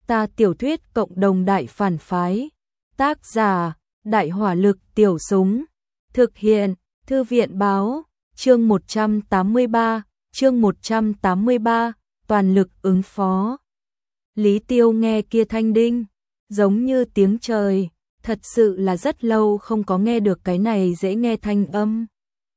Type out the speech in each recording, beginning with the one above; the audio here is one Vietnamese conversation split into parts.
Ta tiểu thuyết cộng đồng đại phản phái. Tác giả: Đại hỏa lực tiểu súng. Thực hiện: Thư viện báo. Chương 183, toàn lực ứng phó. Lý Tiêu nghe kia thanh đinh, giống như tiếng trời, thật sự là rất lâu không có nghe được cái này dễ nghe thanh âm.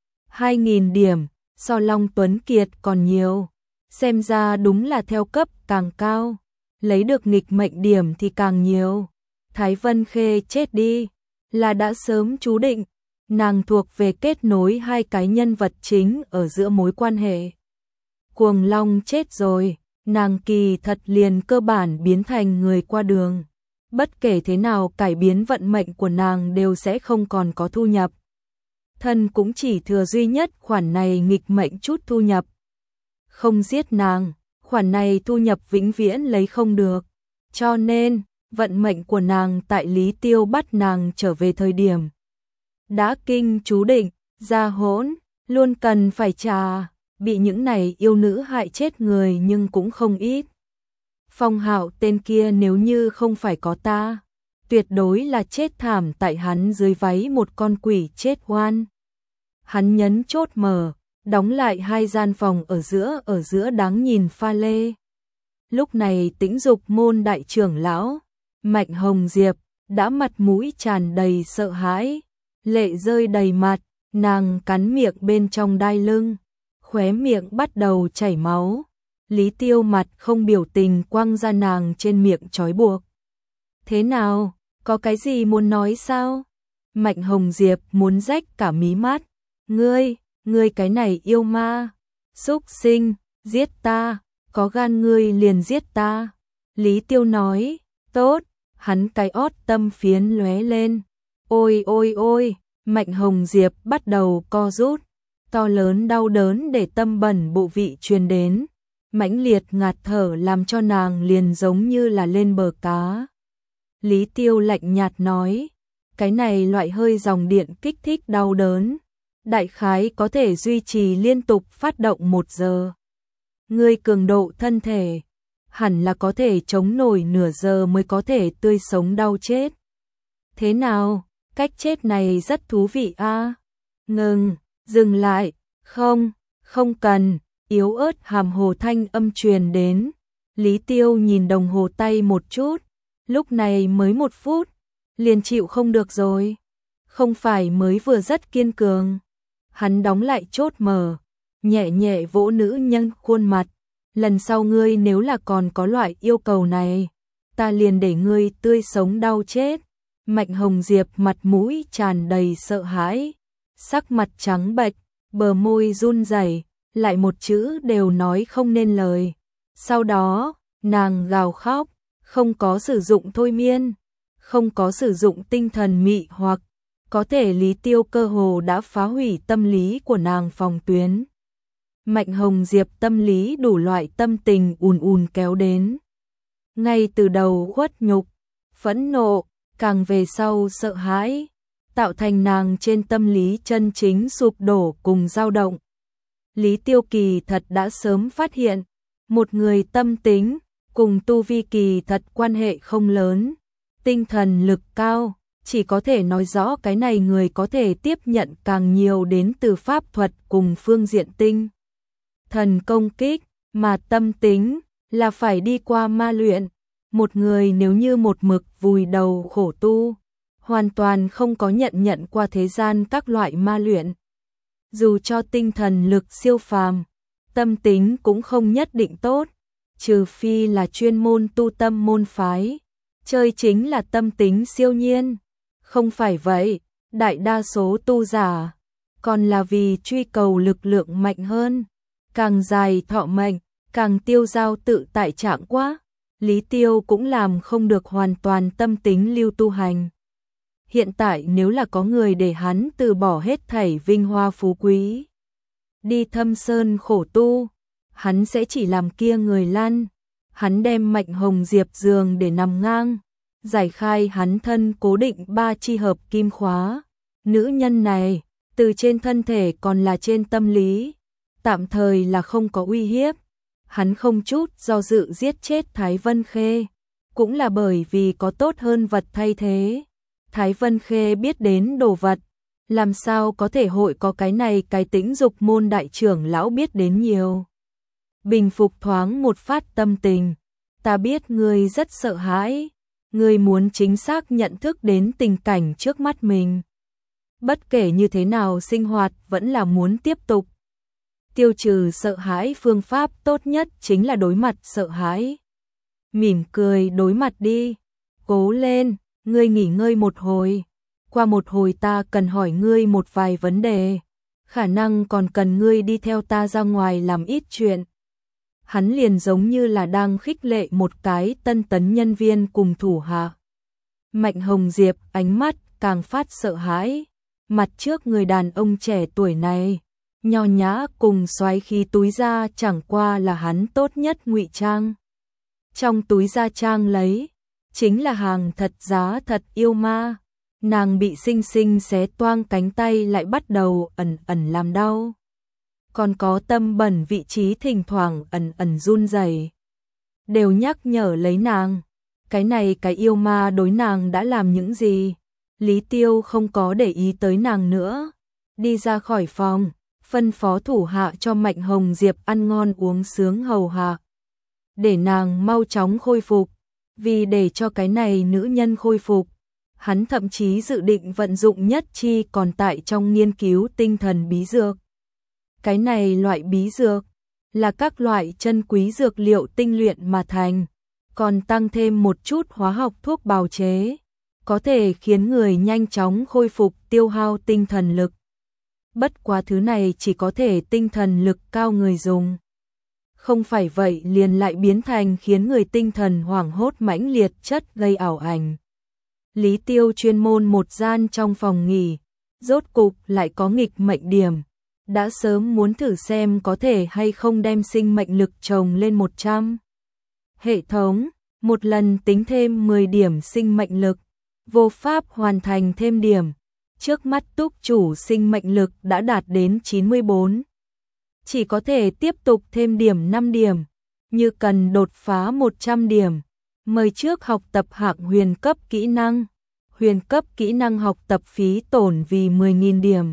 2.000 điểm, so Long Tuấn Kiệt còn nhiều, xem ra đúng là theo cấp càng cao, lấy được nghịch mệnh điểm thì càng nhiều. Thái Vân Khê chết đi, là đã sớm chú định, nàng thuộc về kết nối hai cái nhân vật chính ở giữa mối quan hệ. Cuồng Long chết rồi, nàng kỳ thật liền cơ bản biến thành người qua đường. Bất kể thế nào cải biến vận mệnh của nàng đều sẽ không còn có thu nhập. Thân cũng chỉ thừa duy nhất khoản này nghịch mệnh chút thu nhập. Không giết nàng, khoản này thu nhập vĩnh viễn lấy không được. Cho nên, vận mệnh của nàng tại Lý Tiêu bắt nàng trở về thời điểm đã kinh chú định, ra hỗn, luôn cần phải trả, bị những này yêu nữ hại chết người nhưng cũng không ít. Phong Hạo tên kia nếu như không phải có ta, tuyệt đối là chết thảm tại hắn dưới váy một con quỷ chết oan. Hắn nhấn chốt mở, đóng lại hai gian phòng ở giữa đáng nhìn pha lê. Lúc này Tĩnh Dục môn đại trưởng lão, Mạnh Hồng Diệp, đã mặt mũi tràn đầy sợ hãi, lệ rơi đầy mặt, nàng cắn miệng bên trong đai lưng, khóe miệng bắt đầu chảy máu. Lý Tiêu mặt không biểu tình quăng ra nàng trên miệng trói buộc. Thế nào, có cái gì muốn nói sao? Mạnh Hồng Diệp muốn rách cả mí mắt. Ngươi cái này yêu ma, xúc sinh, giết ta, có gan ngươi liền giết ta. Lý Tiêu nói, tốt, hắn cái ót tâm phiến lóe lên. Ôi ôi ôi, Mạnh Hồng Diệp bắt đầu co rút, to lớn đau đớn để tâm bẩn bộ vị truyền đến. Mãnh liệt ngạt thở làm cho nàng liền giống như là lên bờ cá. Lý Tiêu lạnh nhạt nói, cái này loại hơi dòng điện kích thích đau đớn, đại khái có thể duy trì liên tục phát động 1 giờ. Ngươi cường độ thân thể, hẳn là có thể chống nổi nửa giờ mới có thể tươi sống đau chết. Thế nào, cách chết này rất thú vị a. Ngừng, dừng lại, không cần. Yếu ớt hàm hồ thanh âm truyền đến. Lý Tiêu nhìn đồng hồ tay một chút, lúc này mới 1 phút, liền chịu không được rồi. Không phải mới vừa rất kiên cường. Hắn đóng lại chốt mở, nhẹ nhẹ vỗ nữ nhân khuôn mặt. Lần sau ngươi nếu là còn có loại yêu cầu này, ta liền để ngươi tươi sống đau chết. Mạnh Hồng Diệp mặt mũi tràn đầy sợ hãi, sắc mặt trắng bệch, bờ môi run rẩy, lại một chữ đều nói không nên lời. Sau đó, nàng gào khóc, không có sử dụng thôi miên, không có sử dụng tinh thần mị hoặc, có thể Lý Tiêu cơ hồ đã phá hủy tâm lý của nàng phòng tuyến. Mạnh Hồng Diệp tâm lý đủ loại tâm tình ùn kéo đến. Ngay từ đầu khuất nhục, phẫn nộ, càng về sau sợ hãi, tạo thành nàng trên tâm lý chân chính sụp đổ cùng dao động. Lý Tiêu kỳ thật đã sớm phát hiện, một người tâm tính, cùng tu vi kỳ thật quan hệ không lớn, tinh thần lực cao, chỉ có thể nói rõ cái này người có thể tiếp nhận càng nhiều đến từ pháp thuật cùng phương diện tinh thần công kích, mà tâm tính là phải đi qua ma luyện. Một người nếu như một mực vùi đầu khổ tu, hoàn toàn không có nhận qua thế gian các loại ma luyện. Dù cho tinh thần lực siêu phàm, tâm tính cũng không nhất định tốt, trừ phi là chuyên môn tu tâm môn phái, chơi chính là tâm tính siêu nhiên. Không phải vậy, đại đa số tu giả, còn là vì truy cầu lực lượng mạnh hơn, càng dài thọ mệnh, càng tiêu dao tự tại trạng quá. Lý Tiêu cũng làm không được hoàn toàn tâm tính lưu tu hành. Hiện tại nếu là có người để hắn từ bỏ hết thảy vinh hoa phú quý, đi thâm sơn khổ tu, hắn sẽ chỉ làm kia người lăn. Hắn đem Mạnh Hồng Diệp giường để nằm ngang, giải khai hắn thân cố định 3 chi hợp kim khóa. Nữ nhân này, từ trên thân thể còn là trên tâm lý, tạm thời là không có uy hiếp. Hắn không chút do dự giết chết Thái Vân Khê. cũng là bởi vì có tốt hơn vật thay thế. Thái Vân Khê biết đến đồ vật, làm sao có thể hội có cái này cái Tĩnh Dục môn đại trưởng lão biết đến nhiều. Bình phục thoáng một phát tâm tình, ta biết ngươi rất sợ hãi, ngươi muốn chính xác nhận thức đến tình cảnh trước mắt mình. Bất kể như thế nào sinh hoạt vẫn là muốn tiếp tục. Tiêu trừ sợ hãi phương pháp tốt nhất chính là đối mặt sợ hãi. Mỉm cười đối mặt đi, cố lên, ngươi nghỉ ngơi một hồi. Qua một hồi ta cần hỏi ngươi một vài vấn đề, khả năng còn cần ngươi đi theo ta ra ngoài làm ít chuyện. Hắn liền giống như là đang khích lệ một cái tân tấn nhân viên cùng thủ hạ. Mạnh Hồng Diệp ánh mắt càng phát sợ hãi, mặt trước người đàn ông trẻ tuổi này, nho nhã cùng xoáy khí túi da chẳng qua là hắn tốt nhất ngụy trang. Trong túi da trang lấy, chính là hàng thật giá thật yêu ma. Nàng bị xinh xinh xé toang cánh tay lại bắt đầu ẩn ẩn làm đau. Còn có tâm bẩn vị trí thỉnh thoảng ẩn ẩn run rẩy, đều nhắc nhở lấy nàng. Cái này cái yêu ma đối nàng đã làm những gì? Lý Tiêu không có để ý tới nàng nữa, đi ra khỏi phòng, phân phó thủ hạ cho Mạnh Hồng Diệp ăn ngon uống sướng hầu hạ, để nàng mau chóng khôi phục. Vì để cho cái này nữ nhân khôi phục, hắn thậm chí dự định vận dụng nhất chi còn tại trong nghiên cứu tinh thần bí dược. Cái này loại bí dược là các loại chân quý dược liệu tinh luyện mà thành, còn tăng thêm một chút hóa học thuốc bào chế, có thể khiến người nhanh chóng khôi phục tiêu hao tinh thần lực. Bất quá thứ này chỉ có thể tinh thần lực cao người dùng. Không phải vậy liền lại biến thành khiến người tinh thần hoảng hốt mãnh liệt chất gây ảo ảnh. Lý Tiêu chuyên môn một gian trong phòng nghỉ, rốt cục lại có nghịch mệnh điểm. Đã sớm muốn thử xem có thể hay không đem sinh mệnh lực chồng lên 100. Hệ thống, một lần tính thêm 10 điểm sinh mệnh lực, vô pháp hoàn thành thêm điểm. Trước mắt túc chủ sinh mệnh lực đã đạt đến 94. Chỉ có thể tiếp tục thêm điểm 5 điểm, như cần đột phá 100 điểm. Mời trước học tập hạng huyền cấp kỹ năng. Huyền cấp kỹ năng học tập phí tổn vì 10.000 điểm.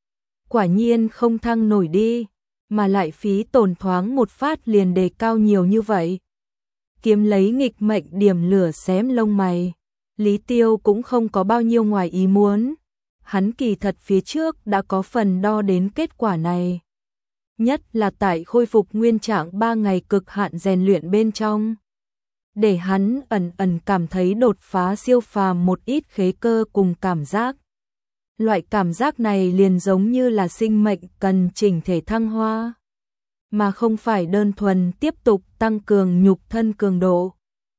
Quả nhiên không thăng nổi đi, mà lại phí tổn thoáng một phát liền đề cao nhiều như vậy. Kiếm lấy nghịch mệnh điểm lửa xém lông mày. Lý Tiêu cũng không có bao nhiêu ngoài ý muốn. Hắn kỳ thật phía trước đã có phần đo đến kết quả này. Nhất là tại khôi phục nguyên trạng 3 ngày cực hạn rèn luyện bên trong. Để hắn ẩn ẩn cảm thấy đột phá siêu phàm một ít khế cơ cùng cảm giác. Loại cảm giác này liền giống như là sinh mệnh cần chỉnh thể thăng hoa, mà không phải đơn thuần tiếp tục tăng cường nhục thân cường độ.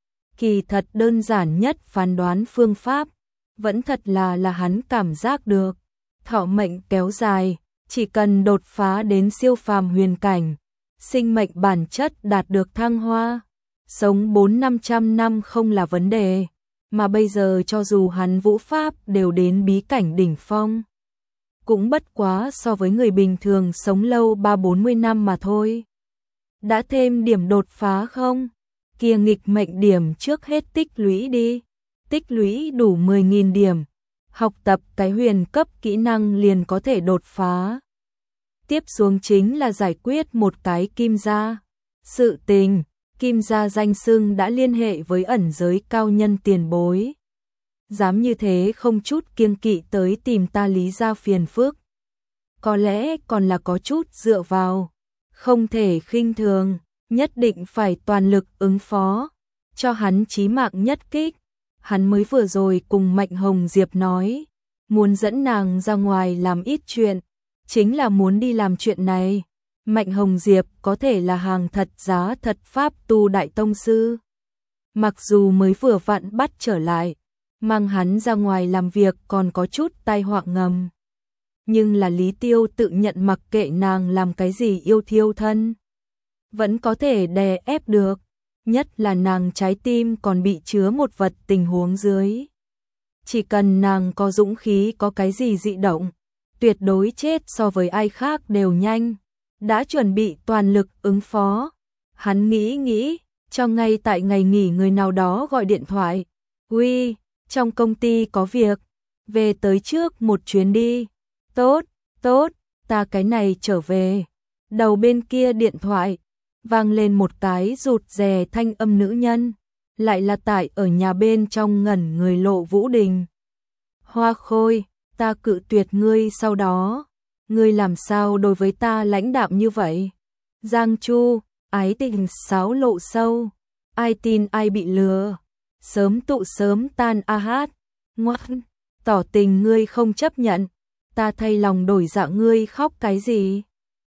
Kỳ thật đơn giản nhất phán đoán phương pháp, vẫn thật là hắn cảm giác được. Thọ mệnh kéo dài, chỉ cần đột phá đến siêu phàm huyền cảnh, sinh mệnh bản chất đạt được thăng hoa, sống 400-500 năm không là vấn đề. Mà bây giờ cho dù hắn vũ pháp đều đến bí cảnh đỉnh phong, cũng bất quá so với người bình thường sống lâu 30-40 năm mà thôi. Đã thêm điểm đột phá không? Kia nghịch mệnh điểm trước hết tích lũy đi. Tích lũy đủ 10.000 điểm, học tập cái huyền cấp kỹ năng liền có thể đột phá. Tiếp xuống chính là giải quyết một cái kim gia. Sự tình, kim gia danh xưng đã liên hệ với ẩn giới cao nhân tiền bối. Dám như thế không chút kiêng kỵ tới tìm ta Lý gia phiền phức. Có lẽ còn là có chút dựa vào. Không thể khinh thường, nhất định phải toàn lực ứng phó. Cho hắn chí mạng nhất kích. Hắn mới vừa rồi cùng Mạnh Hồng Diệp nói, muốn dẫn nàng ra ngoài làm ít chuyện, chính là muốn đi làm chuyện này. Mạnh Hồng Diệp có thể là hàng thật giá thật pháp tu đại tông sư. Mặc dù mới vừa vặn bắt trở lại, mang hắn ra ngoài làm việc còn có chút tai họa ngầm. Nhưng là Lý Tiêu tự nhận mặc kệ nàng làm cái gì yêu thiêu thân, vẫn có thể đè ép được. Nhất là nàng trái tim còn bị chứa một vật tình huống dưới. Chỉ cần nàng có dũng khí có cái gì dị động, tuyệt đối chết so với ai khác đều nhanh. Đã chuẩn bị toàn lực ứng phó. Hắn nghĩ, cho ngay tại ngày nghỉ người nào đó gọi điện thoại. Uy, trong công ty có việc, về tới trước một chuyến đi. Tốt, tốt, ta cái này trở về. Đầu bên kia điện thoại, vang lên một cái rụt rè thanh âm nữ nhân. Lại là tại ở nhà bên trong ngẩn người Lộ Vũ Đình. Hoa Khôi, ta cự tuyệt ngươi sau đó. Ngươi làm sao đối với ta lãnh đạm như vậy? Giang Chu, ái tình sáo lộ sâu. Ai tin ai bị lừa. Sớm tụ sớm tan a hát. Ngoan, tỏ tình ngươi không chấp nhận. Ta thay lòng đổi dạ ngươi khóc cái gì?